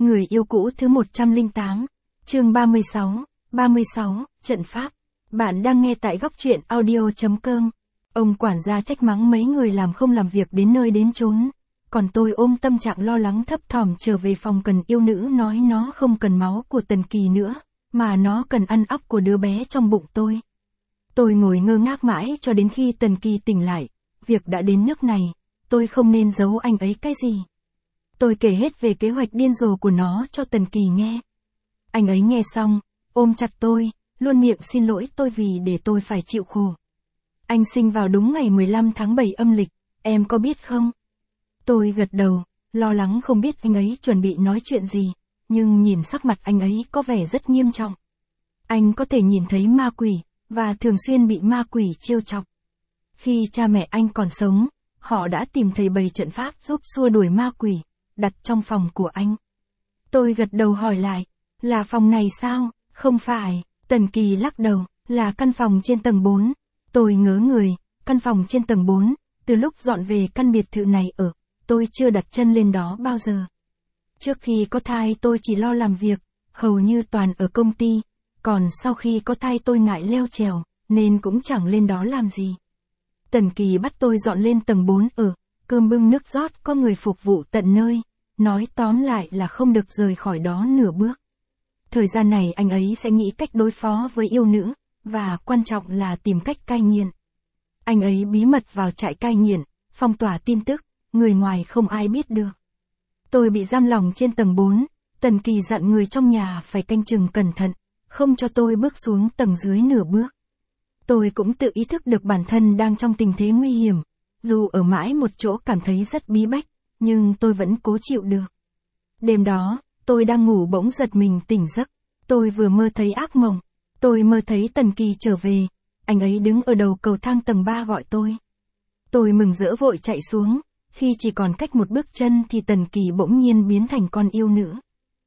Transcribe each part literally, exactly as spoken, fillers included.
Người yêu cũ thứ một trăm lẻ tám, chương ba mươi sáu, ba mươi sáu, trận pháp. Bạn đang nghe tại góc truyện audio.com. Ông quản gia trách mắng mấy người làm không làm việc đến nơi đến chốn. Còn tôi ôm tâm trạng lo lắng thấp thỏm trở về phòng cần yêu nữ nói nó không cần máu của Tần Kỳ nữa, mà nó cần ăn óc của đứa bé trong bụng tôi. Tôi ngồi ngơ ngác mãi cho đến khi Tần Kỳ tỉnh lại. Việc đã đến nước này, tôi không nên giấu anh ấy cái gì. Tôi kể hết về kế hoạch điên rồ của nó cho Tần Kỳ nghe. Anh ấy nghe xong, ôm chặt tôi, luôn miệng xin lỗi tôi vì để tôi phải chịu khổ. Anh sinh vào đúng ngày mười lăm tháng bảy âm lịch, em có biết không? Tôi gật đầu, lo lắng không biết anh ấy chuẩn bị nói chuyện gì, nhưng nhìn sắc mặt anh ấy có vẻ rất nghiêm trọng. Anh có thể nhìn thấy ma quỷ, và thường xuyên bị ma quỷ trêu chọc. Khi cha mẹ anh còn sống, họ đã tìm thấy bầy trận pháp giúp xua đuổi ma quỷ, đặt trong phòng của anh. Tôi gật đầu hỏi lại, là phòng này sao? Không phải, Tần Kỳ lắc đầu, là căn phòng trên tầng bốn. Tôi ngớ người, căn phòng trên tầng bốn, từ lúc dọn về căn biệt thự này ở, tôi chưa đặt chân lên đó bao giờ. Trước khi có thai tôi chỉ lo làm việc, hầu như toàn ở công ty, còn sau khi có thai tôi ngại leo trèo, nên cũng chẳng lên đó làm gì. Tần Kỳ bắt tôi dọn lên tầng bốn ở, cơm bưng nước rót có người phục vụ tận nơi, nói tóm lại là không được rời khỏi đó nửa bước. Thời gian này anh ấy sẽ nghĩ cách đối phó với yêu nữ, và quan trọng là tìm cách cai nghiện. Anh ấy bí mật vào trại cai nghiện, phong tỏa tin tức, người ngoài không ai biết được. Tôi bị giam lỏng trên tầng bốn, Tần Kỳ dặn người trong nhà phải canh chừng cẩn thận, không cho tôi bước xuống tầng dưới nửa bước. Tôi cũng tự ý thức được bản thân đang trong tình thế nguy hiểm, dù ở mãi một chỗ cảm thấy rất bí bách, nhưng tôi vẫn cố chịu được. Đêm đó, tôi đang ngủ bỗng giật mình tỉnh giấc, tôi vừa mơ thấy ác mộng, tôi mơ thấy Tần Kỳ trở về, anh ấy đứng ở đầu cầu thang tầng ba gọi tôi. Tôi mừng rỡ vội chạy xuống, khi chỉ còn cách một bước chân thì Tần Kỳ bỗng nhiên biến thành con yêu nữ.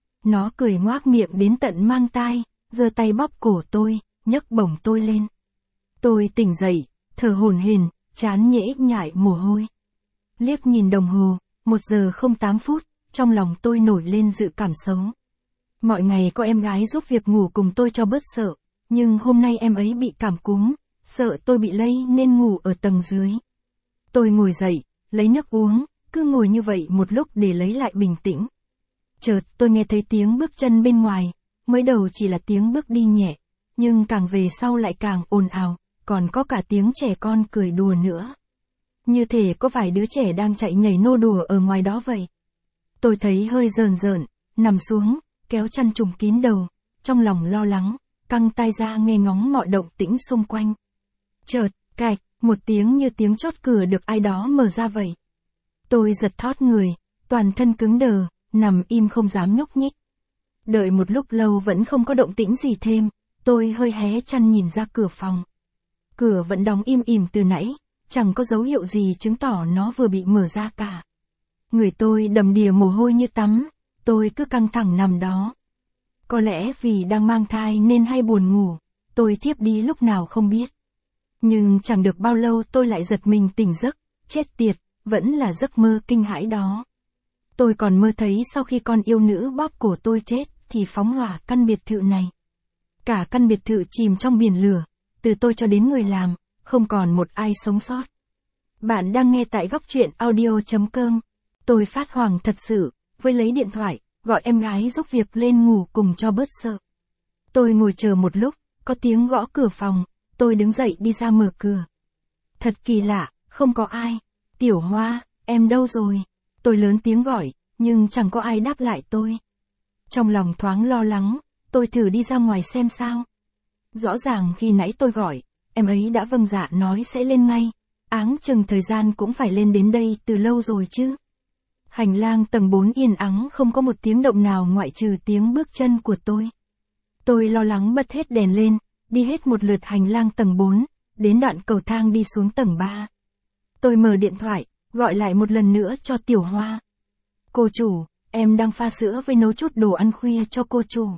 Nó cười ngoác miệng đến tận mang tai, giơ tay bóp cổ tôi, nhấc bổng tôi lên. Tôi tỉnh dậy, thở hổn hển, trán nhễ nhại mồ hôi. Liếc nhìn đồng hồ, một giờ không tám phút, trong lòng tôi nổi lên dự cảm xấu. Mọi ngày có em gái giúp việc ngủ cùng tôi cho bớt sợ, nhưng hôm nay em ấy bị cảm cúm, sợ tôi bị lây nên ngủ ở tầng dưới. Tôi ngồi dậy, lấy nước uống, cứ ngồi như vậy một lúc để lấy lại bình tĩnh. Chợt tôi nghe thấy tiếng bước chân bên ngoài, mới đầu chỉ là tiếng bước đi nhẹ, nhưng càng về sau lại càng ồn ào, còn có cả tiếng trẻ con cười đùa nữa. Như thể có vài đứa trẻ đang chạy nhảy nô đùa ở ngoài đó vậy. Tôi thấy hơi rờn rợn, nằm xuống, kéo chăn trùm kín đầu, trong lòng lo lắng, căng tai ra nghe ngóng mọi động tĩnh xung quanh. Chợt, cạch, một tiếng như tiếng chốt cửa được ai đó mở ra vậy. Tôi giật thót người, toàn thân cứng đờ, nằm im không dám nhúc nhích. Đợi một lúc lâu vẫn không có động tĩnh gì thêm, tôi hơi hé chăn nhìn ra cửa phòng. Cửa vẫn đóng im ỉm từ nãy, chẳng có dấu hiệu gì chứng tỏ nó vừa bị mở ra cả. Người tôi đầm đìa mồ hôi như tắm, tôi cứ căng thẳng nằm đó. Có lẽ vì đang mang thai nên hay buồn ngủ, tôi thiếp đi lúc nào không biết. Nhưng chẳng được bao lâu tôi lại giật mình tỉnh giấc, chết tiệt, vẫn là giấc mơ kinh hãi đó. Tôi còn mơ thấy sau khi con yêu nữ bóp cổ tôi chết thì phóng hỏa căn biệt thự này. Cả căn biệt thự chìm trong biển lửa, từ tôi cho đến người làm, không còn một ai sống sót. Bạn đang nghe tại góc truyện audio.com. Tôi phát hoảng thật sự, với lấy điện thoại, gọi em gái giúp việc lên ngủ cùng cho bớt sợ. Tôi ngồi chờ một lúc, có tiếng gõ cửa phòng, tôi đứng dậy đi ra mở cửa. Thật kỳ lạ, không có ai. Tiểu Hoa, em đâu rồi? Tôi lớn tiếng gọi, nhưng chẳng có ai đáp lại tôi. Trong lòng thoáng lo lắng, tôi thử đi ra ngoài xem sao. Rõ ràng khi nãy tôi gọi, em ấy đã vâng dạ nói sẽ lên ngay, áng chừng thời gian cũng phải lên đến đây từ lâu rồi chứ. Hành lang tầng bốn yên ắng không có một tiếng động nào ngoại trừ tiếng bước chân của tôi. Tôi lo lắng bật hết đèn lên, đi hết một lượt hành lang tầng bốn, đến đoạn cầu thang đi xuống tầng ba. Tôi mở điện thoại, gọi lại một lần nữa cho Tiểu Hoa. Cô chủ, em đang pha sữa với nấu chút đồ ăn khuya cho cô chủ.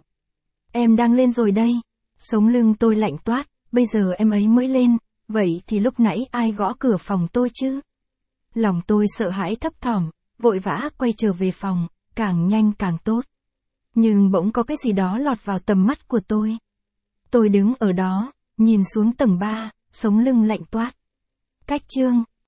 Em đang lên rồi đây. Sống lưng tôi lạnh toát, bây giờ em ấy mới lên, vậy thì lúc nãy ai gõ cửa phòng tôi chứ? Lòng tôi sợ hãi thấp thỏm, vội vã quay trở về phòng, càng nhanh càng tốt. Nhưng bỗng có cái gì đó lọt vào tầm mắt của tôi. Tôi đứng ở đó, nhìn xuống tầng ba, sống lưng lạnh toát. Cách chương